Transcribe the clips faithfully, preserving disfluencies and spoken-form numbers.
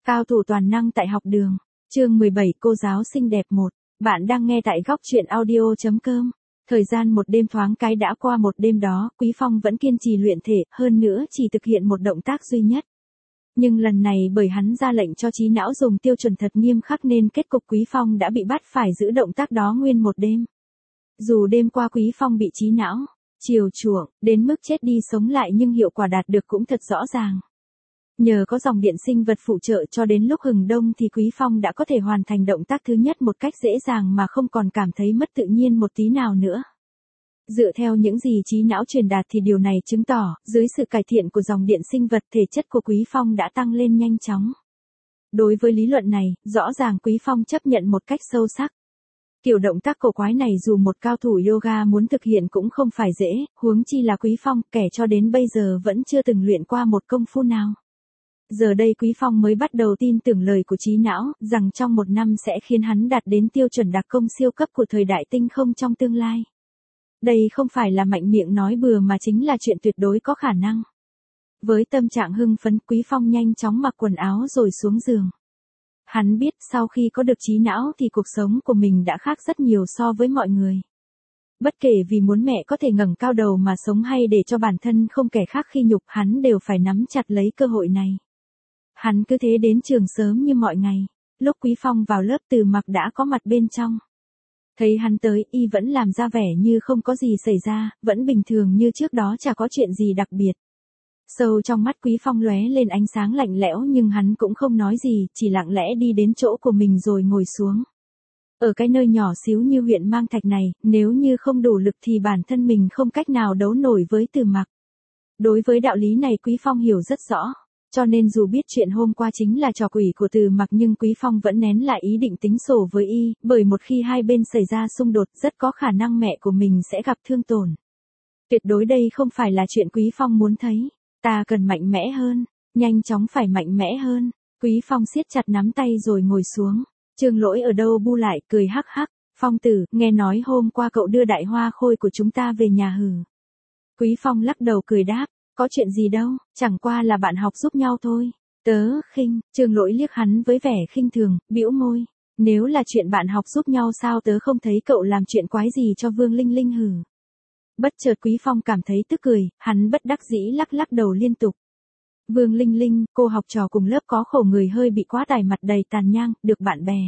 Cao thủ toàn năng tại học đường. Chương mười bảy cô giáo xinh đẹp một. Bạn đang nghe tại góc truyện audio chấm com. Thời gian một đêm thoáng cái đã qua, một đêm đó, Quý Phong vẫn kiên trì luyện thể, hơn nữa chỉ thực hiện một động tác duy nhất. Nhưng lần này bởi hắn ra lệnh cho trí não dùng tiêu chuẩn thật nghiêm khắc nên kết cục Quý Phong đã bị bắt phải giữ động tác đó nguyên một đêm. Dù đêm qua Quý Phong bị trí não chiều chuộng đến mức chết đi sống lại nhưng hiệu quả đạt được cũng thật rõ ràng. Nhờ có dòng điện sinh vật phụ trợ cho đến lúc hừng đông thì Quý Phong đã có thể hoàn thành động tác thứ nhất một cách dễ dàng mà không còn cảm thấy mất tự nhiên một tí nào nữa. Dựa theo những gì trí não truyền đạt thì điều này chứng tỏ, dưới sự cải thiện của dòng điện sinh vật, thể chất của Quý Phong đã tăng lên nhanh chóng. Đối với lý luận này, rõ ràng Quý Phong chấp nhận một cách sâu sắc. Kiểu động tác cổ quái này dù một cao thủ yoga muốn thực hiện cũng không phải dễ, huống chi là Quý Phong, kẻ cho đến bây giờ vẫn chưa từng luyện qua một công phu nào. Giờ đây Quý Phong mới bắt đầu tin tưởng lời của trí não, rằng trong một năm sẽ khiến hắn đạt đến tiêu chuẩn đặc công siêu cấp của thời đại tinh không trong tương lai. Đây không phải là mạnh miệng nói bừa mà chính là chuyện tuyệt đối có khả năng. Với tâm trạng hưng phấn, Quý Phong nhanh chóng mặc quần áo rồi xuống giường. Hắn biết sau khi có được trí não thì cuộc sống của mình đã khác rất nhiều so với mọi người. Bất kể vì muốn mẹ có thể ngẩng cao đầu mà sống hay để cho bản thân không kẻ khác khi nhục, hắn đều phải nắm chặt lấy cơ hội này. Hắn cứ thế đến trường sớm như mọi ngày. Lúc Quý Phong vào lớp, Từ Mặc đã có mặt bên trong. Thấy hắn tới, y vẫn làm ra vẻ như không có gì xảy ra, vẫn bình thường như trước đó, chả có chuyện gì đặc biệt. Sâu trong mắt Quý Phong lóe lên ánh sáng lạnh lẽo nhưng hắn cũng không nói gì, chỉ lặng lẽ đi đến chỗ của mình rồi ngồi xuống. Ở cái nơi nhỏ xíu như huyện Mang Thạch này, nếu như không đủ lực thì bản thân mình không cách nào đấu nổi với Từ Mặc. Đối với đạo lý này Quý Phong hiểu rất rõ. Cho nên dù biết chuyện hôm qua chính là trò quỷ của Từ Mặc nhưng Quý Phong vẫn nén lại ý định tính sổ với y, bởi một khi hai bên xảy ra xung đột rất có khả năng mẹ của mình sẽ gặp thương tổn. Tuyệt đối đây không phải là chuyện Quý Phong muốn thấy. Ta cần mạnh mẽ hơn, nhanh chóng phải mạnh mẽ hơn. Quý Phong siết chặt nắm tay rồi ngồi xuống. Trương Lỗi ở đâu bu lại cười hắc hắc. Phong tử, nghe nói hôm qua cậu đưa Đại Hoa Khôi của chúng ta về nhà hử? Quý Phong lắc đầu cười đáp. Có chuyện gì đâu, chẳng qua là bạn học giúp nhau thôi. Tớ khinh, Trương Lỗi liếc hắn với vẻ khinh thường, bĩu môi. Nếu là chuyện bạn học giúp nhau sao tớ không thấy cậu làm chuyện quái gì cho Vương Linh Linh hử? Bất chợt Quý Phong cảm thấy tức cười, hắn bất đắc dĩ lắc lắc đầu liên tục. Vương Linh Linh, cô học trò cùng lớp có khổ người hơi bị quá tải, mặt đầy tàn nhang, được bạn bè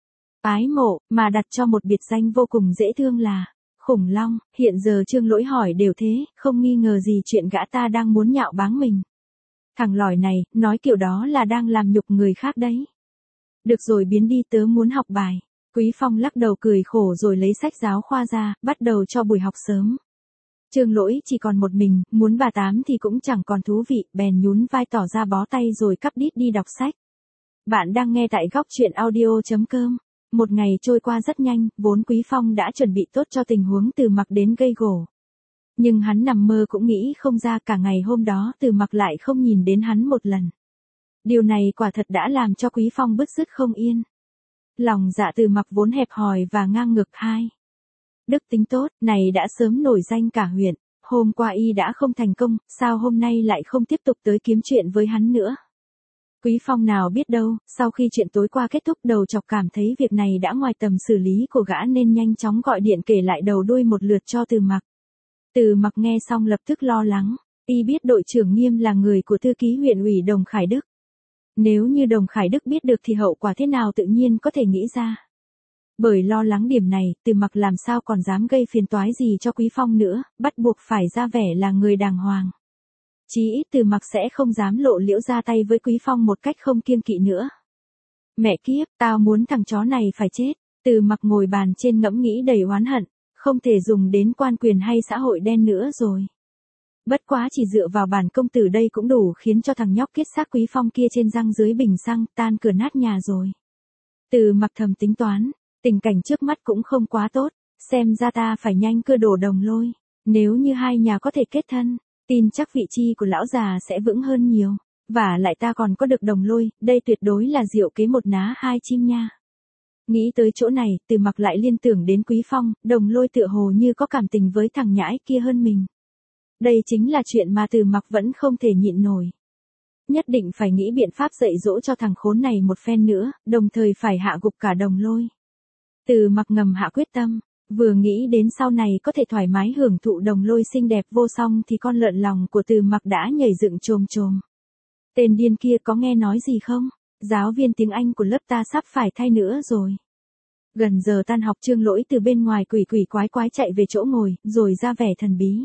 ái mộ, mà đặt cho một biệt danh vô cùng dễ thương là Khủng Long. Hiện giờ Trương Lỗi hỏi đều thế, không nghi ngờ gì chuyện gã ta đang muốn nhạo báng mình. Thằng lòi này, nói kiểu đó là đang làm nhục người khác đấy. Được rồi, biến đi, tớ muốn học bài. Quý Phong lắc đầu cười khổ rồi lấy sách giáo khoa ra, bắt đầu cho buổi học sớm. Trương Lỗi chỉ còn một mình, muốn bà tám thì cũng chẳng còn thú vị, bèn nhún vai tỏ ra bó tay rồi cắp đít đi đọc sách. Bạn đang nghe tại góc truyện audio chấm com. Một ngày trôi qua rất nhanh, vốn Quý Phong đã chuẩn bị tốt cho tình huống Từ Mặc đến gây gổ. Nhưng hắn nằm mơ cũng nghĩ không ra cả ngày hôm đó Từ Mặc lại không nhìn đến hắn một lần. Điều này quả thật đã làm cho Quý Phong bứt rứt không yên. Lòng dạ Từ Mặc vốn hẹp hòi và ngang ngược, hai đức tính tốt, này đã sớm nổi danh cả huyện. Hôm qua y đã không thành công, sao hôm nay lại không tiếp tục tới kiếm chuyện với hắn nữa? Quý Phong nào biết đâu, sau khi chuyện tối qua kết thúc, đầu chọc cảm thấy việc này đã ngoài tầm xử lý của gã nên nhanh chóng gọi điện kể lại đầu đuôi một lượt cho Từ Mặc. Từ Mặc nghe xong lập tức lo lắng, y biết đội trưởng Nghiêm là người của thư ký huyện ủy Đồng Khải Đức. Nếu như Đồng Khải Đức biết được thì hậu quả thế nào tự nhiên có thể nghĩ ra. Bởi lo lắng điểm này, Từ Mặc làm sao còn dám gây phiền toái gì cho Quý Phong nữa, bắt buộc phải ra vẻ là người đàng hoàng. Chí ít Từ Mặc sẽ không dám lộ liễu ra tay với Quý Phong một cách không kiêng kỵ nữa. Mẹ kiếp, tao muốn thằng chó này phải chết. Từ Mặc ngồi bàn trên ngẫm nghĩ đầy oán hận, không thể dùng đến quan quyền hay xã hội đen nữa rồi. Bất quá chỉ dựa vào bản công tử đây cũng đủ khiến cho thằng nhóc kiết xác Quý Phong kia trên răng dưới bình xăng, tan cửa nát nhà rồi. Từ Mặc thầm tính toán, tình cảnh trước mắt cũng không quá tốt, xem ra ta phải nhanh cưa đổ Đồng Lôi. Nếu như hai nhà có thể kết thân, tin chắc vị chi của lão già sẽ vững hơn nhiều. Và lại ta còn có được Đồng Lôi, đây tuyệt đối là diệu kế một ná hai chim nha. Nghĩ tới chỗ này, Từ Mặc lại liên tưởng đến Quý Phong, Đồng Lôi tựa hồ như có cảm tình với thằng nhãi kia hơn mình. Đây chính là chuyện mà Từ Mặc vẫn không thể nhịn nổi. nhất định phải nghĩ biện pháp dạy dỗ cho thằng khốn này một phen nữa, đồng thời phải hạ gục cả Đồng Lôi. Từ Mặc ngầm hạ quyết tâm, vừa nghĩ đến sau này có thể thoải mái hưởng thụ Đồng Lôi xinh đẹp vô song thì con lợn lòng của Từ Mặc đã nhảy dựng chồm chồm. Tên điên kia có nghe nói gì không? Giáo viên tiếng Anh của lớp ta sắp phải thay nữa rồi. Gần giờ tan học Trương Lỗi từ bên ngoài quỷ quỷ quái quái chạy về chỗ ngồi, rồi ra vẻ thần bí.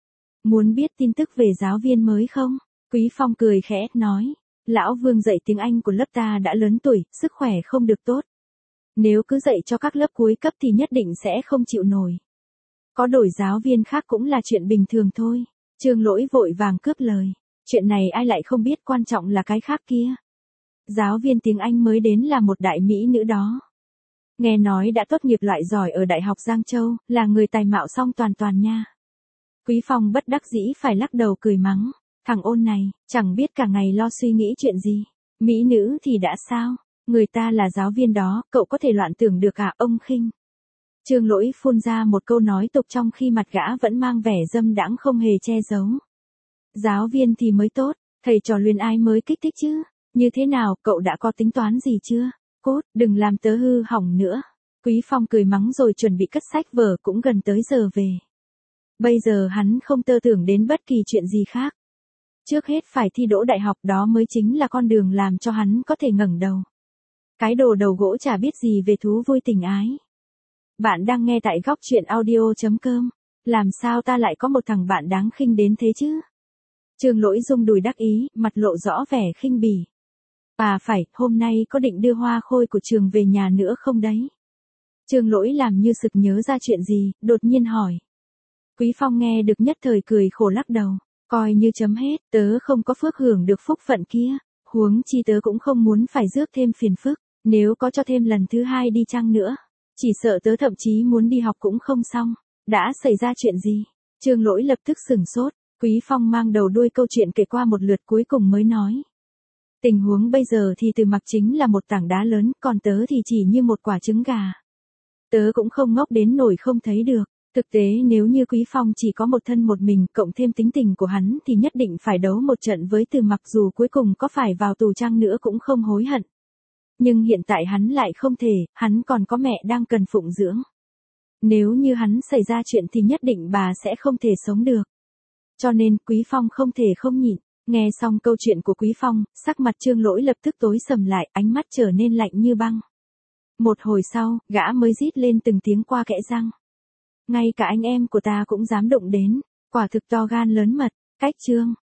Muốn biết tin tức về giáo viên mới không? Quý Phong cười khẽ, nói. Lão Vương dạy tiếng Anh của lớp ta đã lớn tuổi, sức khỏe không được tốt. Nếu cứ dạy cho các lớp cuối cấp thì nhất định sẽ không chịu nổi. Có đổi giáo viên khác cũng là chuyện bình thường thôi. Trương Lỗi vội vàng cướp lời. Chuyện này ai lại không biết, quan trọng là cái khác kia. Giáo viên tiếng Anh mới đến là một đại mỹ nữ đó. Nghe nói đã tốt nghiệp loại giỏi ở Đại học Giang Châu, là người tài mạo song toàn toàn nha. Quý Phong bất đắc dĩ phải lắc đầu cười mắng. Thằng ôn này, chẳng biết cả ngày lo suy nghĩ chuyện gì. Mỹ nữ thì đã sao? Người ta là giáo viên đó, cậu có thể loạn tưởng được à, ông khinh. Trương Lỗi phun ra một câu nói tục trong khi mặt gã vẫn mang vẻ dâm đãng không hề che giấu. Giáo viên thì mới tốt, thầy trò luyên ai mới kích thích chứ? Như thế nào, cậu đã có tính toán gì chưa? Cốt, đừng làm tớ hư hỏng nữa. Quý Phong cười mắng rồi chuẩn bị cất sách vở, cũng gần tới giờ về. Bây giờ hắn không tơ tưởng đến bất kỳ chuyện gì khác. Trước hết phải thi đỗ đại học, đó mới chính là con đường làm cho hắn có thể ngẩng đầu. Cái đồ đầu gỗ chả biết gì về thú vui tình ái. Bạn đang nghe tại góc truyện audio chấm com. Làm sao ta lại có một thằng bạn đáng khinh đến thế chứ? Trương Lỗi rung đùi đắc ý, mặt lộ rõ vẻ khinh bỉ. À phải, hôm nay có định đưa hoa khôi của trường về nhà nữa không đấy? Trương Lỗi làm như sực nhớ ra chuyện gì, đột nhiên hỏi. Quý Phong nghe được nhất thời cười khổ lắc đầu. Coi như chấm hết, tớ không có phước hưởng được phúc phận kia. Huống chi tớ cũng không muốn phải rước thêm phiền phức. Nếu có cho thêm lần thứ hai đi chăng nữa, chỉ sợ tớ thậm chí muốn đi học cũng không xong. Đã xảy ra chuyện gì? Trương Lỗi lập tức sửng sốt. Quý Phong mang đầu đuôi câu chuyện kể qua một lượt cuối cùng mới nói. Tình huống bây giờ thì Từ Mặc chính là một tảng đá lớn, còn tớ thì chỉ như một quả trứng gà. Tớ cũng không ngốc đến nổi không thấy được. Thực tế nếu như Quý Phong chỉ có một thân một mình, cộng thêm tính tình của hắn thì nhất định phải đấu một trận với Từ Mặc, dù cuối cùng có phải vào tù chăng nữa cũng không hối hận. Nhưng hiện tại hắn lại không thể, hắn còn có mẹ đang cần phụng dưỡng. Nếu như hắn xảy ra chuyện thì nhất định bà sẽ không thể sống được. Cho nên Quý Phong không thể không nhịn. Nghe xong câu chuyện của Quý Phong, sắc mặt Trương Lỗi lập tức tối sầm lại, ánh mắt trở nên lạnh như băng. Một hồi sau, gã mới rít lên từng tiếng qua kẽ răng. Ngay cả anh em của ta cũng dám đụng đến, quả thực to gan lớn mật. Cách chương